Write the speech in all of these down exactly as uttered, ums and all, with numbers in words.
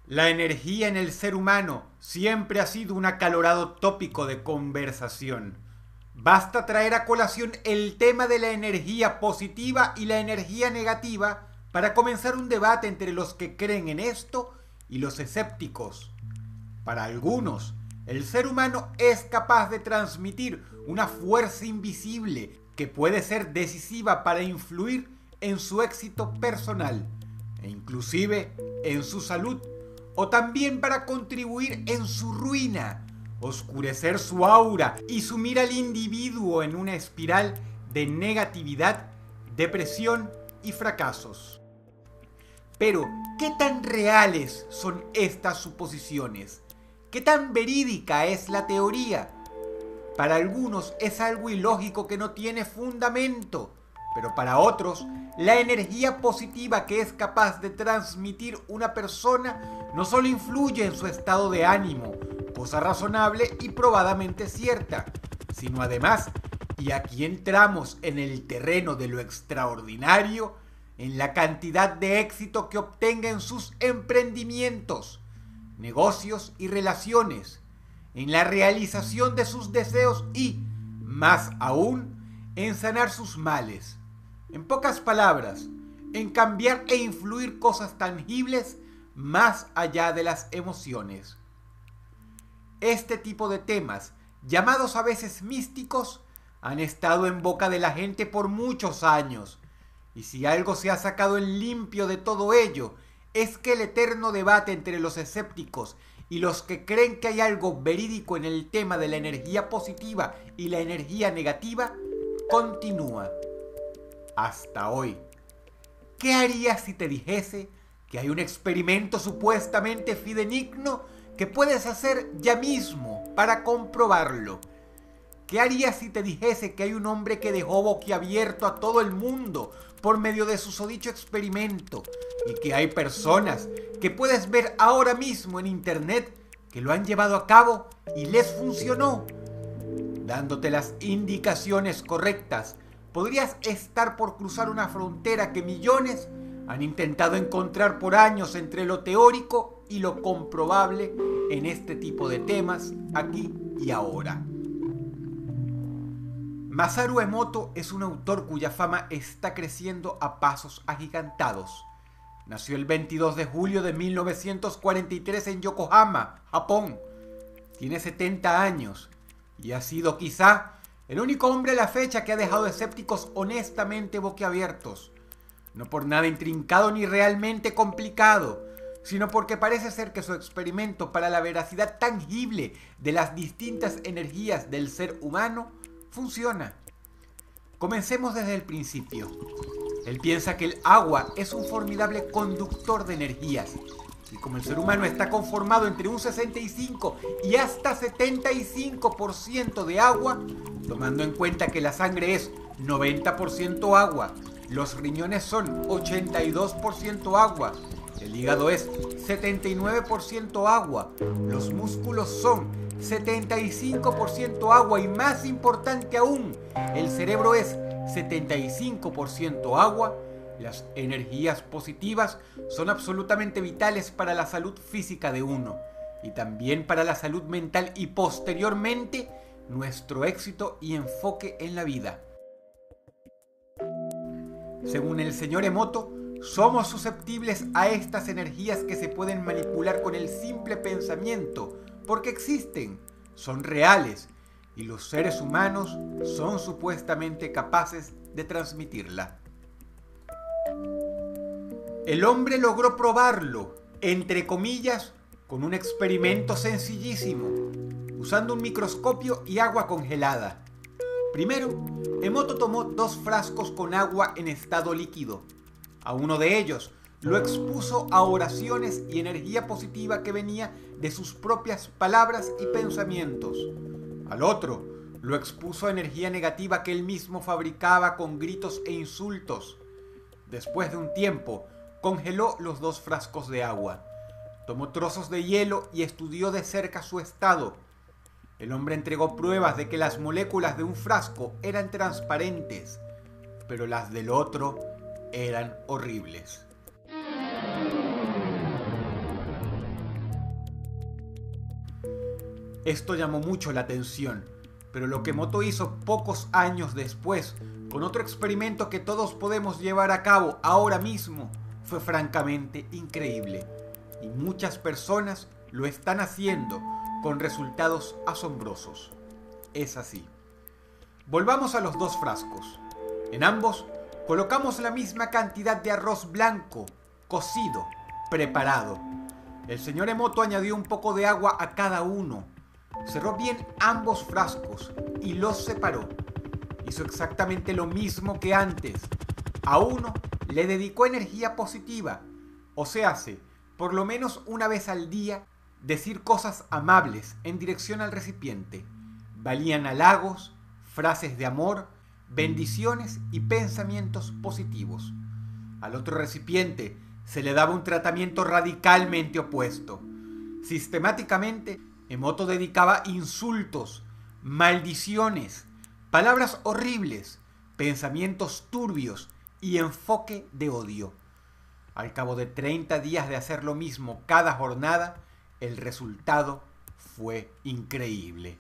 La energía en el ser humano siempre ha sido un acalorado tópico de conversación. Basta traer a colación el tema de la energía positiva y la energía negativa para comenzar un debate entre los que creen en esto y los escépticos. Para algunos, el ser humano es capaz de transmitir una fuerza invisible que puede ser decisiva para influir en su éxito personal e inclusive en su salud, o también para contribuir en su ruina, oscurecer su aura y sumir al individuo en una espiral de negatividad, depresión y fracasos. Pero, ¿qué tan reales son estas suposiciones? ¿Qué tan verídica es la teoría? Para algunos es algo ilógico que no tiene fundamento, pero para otros, la energía positiva que es capaz de transmitir una persona no solo influye en su estado de ánimo, cosa razonable y probadamente cierta, sino además, y aquí entramos en el terreno de lo extraordinario, en la cantidad de éxito que obtenga en sus emprendimientos, negocios y relaciones, en la realización de sus deseos y, más aún, en sanar sus males. En pocas palabras, en cambiar e influir cosas tangibles más allá de las emociones. Este tipo de temas, llamados a veces místicos, han estado en boca de la gente por muchos años, y si algo se ha sacado en limpio de todo ello, es que el eterno debate entre los escépticos y los que creen que hay algo verídico en el tema de la energía positiva y la energía negativa continúa. Hasta hoy. ¿Qué harías si te dijese que hay un experimento supuestamente fidedigno que puedes hacer ya mismo para comprobarlo? ¿Qué harías si te dijese que hay un hombre que dejó boquiabierto a todo el mundo por medio de su sodicho experimento y que hay personas que puedes ver ahora mismo en internet que lo han llevado a cabo y les funcionó? Dándote las indicaciones correctas, podrías estar por cruzar una frontera que millones han intentado encontrar por años entre lo teórico y lo comprobable en este tipo de temas, aquí y ahora. Masaru Emoto es un autor cuya fama está creciendo a pasos agigantados. Nació el veintidós de julio de mil novecientos cuarenta y tres en Yokohama, Japón. Tiene setenta años y ha sido quizá el único hombre a la fecha que ha dejado escépticos honestamente boquiabiertos. No por nada intrincado ni realmente complicado, sino porque parece ser que su experimento para la veracidad tangible de las distintas energías del ser humano funciona. Comencemos desde el principio. Él piensa que el agua es un formidable conductor de energías, y como el ser humano está conformado entre un sesenta y cinco y hasta setenta y cinco por ciento de agua, tomando en cuenta que la sangre es noventa por ciento agua, los riñones son ochenta y dos por ciento agua, el hígado es setenta y nueve por ciento agua, los músculos son setenta y cinco por ciento agua y, más importante aún, el cerebro es setenta y cinco por ciento agua. Las energías positivas son absolutamente vitales para la salud física de uno y también para la salud mental y posteriormente nuestro éxito y enfoque en la vida. Según el señor Emoto, somos susceptibles a estas energías que se pueden manipular con el simple pensamiento porque existen, son reales y los seres humanos son supuestamente capaces de transmitirla. El hombre logró probarlo, entre comillas, con un experimento sencillísimo, usando un microscopio y agua congelada. Primero, Emoto tomó dos frascos con agua en estado líquido. A uno de ellos lo expuso a oraciones y energía positiva que venía de sus propias palabras y pensamientos. Al otro lo expuso a energía negativa que él mismo fabricaba con gritos e insultos. Después de un tiempo, congeló los dos frascos de agua, tomó trozos de hielo y estudió de cerca su estado. El hombre entregó pruebas de que las moléculas de un frasco eran transparentes, pero las del otro eran horribles. Esto llamó mucho la atención, pero lo que Emoto hizo pocos años después, con otro experimento que todos podemos llevar a cabo ahora mismo, fue francamente increíble. Y muchas personas lo están haciendo con resultados asombrosos. Es así. Volvamos a los dos frascos. En ambos colocamos la misma cantidad de arroz blanco, cocido, preparado. El señor Emoto añadió un poco de agua a cada uno. Cerró bien ambos frascos y los separó. Hizo exactamente lo mismo que antes. A uno le dedicó energía positiva, o se hace, por lo menos una vez al día, decir cosas amables en dirección al recipiente. Valían halagos, frases de amor, bendiciones y pensamientos positivos. Al otro recipiente se le daba un tratamiento radicalmente opuesto. Sistemáticamente, Emoto dedicaba insultos, maldiciones, palabras horribles, pensamientos turbios y enfoque de odio. Al cabo de treinta días de hacer lo mismo cada jornada, el resultado fue increíble.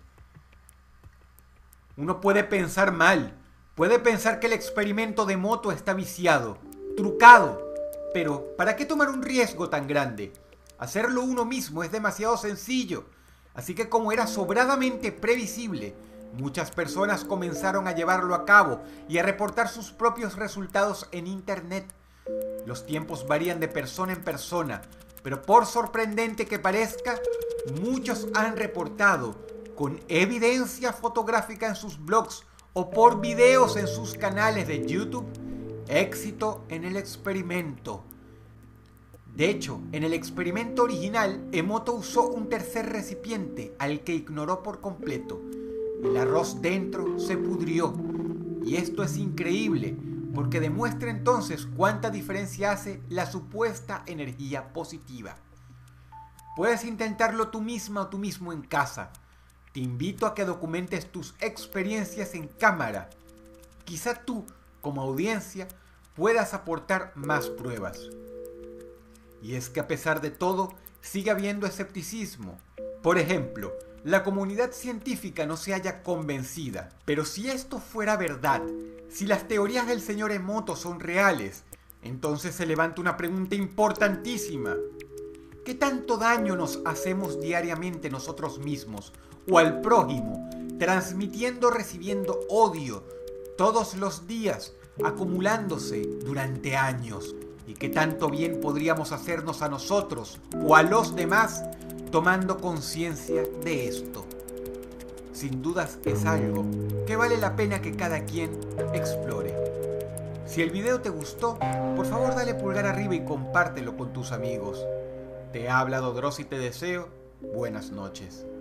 Uno puede pensar mal, puede pensar que el experimento de Emoto está viciado, trucado, pero ¿para qué tomar un riesgo tan grande? Hacerlo uno mismo es demasiado sencillo, así que como era sobradamente previsible, muchas personas comenzaron a llevarlo a cabo y a reportar sus propios resultados en internet. Los tiempos varían de persona en persona, pero por sorprendente que parezca, muchos han reportado, con evidencia fotográfica en sus blogs o por videos en sus canales de YouTube, éxito en el experimento. De hecho, en el experimento original, Emoto usó un tercer recipiente al que ignoró por completo. El arroz dentro se pudrió. Y esto es increíble, porque demuestra entonces cuánta diferencia hace la supuesta energía positiva. Puedes intentarlo tú misma o tú mismo en casa. Te invito a que documentes tus experiencias en cámara. Quizá tú, como audiencia, puedas aportar más pruebas. Y es que a pesar de todo, sigue habiendo escepticismo. Por ejemplo, la comunidad científica no se halla convencida. Pero si esto fuera verdad, si las teorías del señor Emoto son reales, entonces se levanta una pregunta importantísima. ¿Qué tanto daño nos hacemos diariamente nosotros mismos o al prójimo, transmitiendo, recibiendo odio todos los días, acumulándose durante años? ¿Y qué tanto bien podríamos hacernos a nosotros o a los demás tomando conciencia de esto? Sin dudas es algo que vale la pena que cada quien explore. Si el video te gustó, por favor dale pulgar arriba y compártelo con tus amigos. Te habla Dodros y te deseo buenas noches.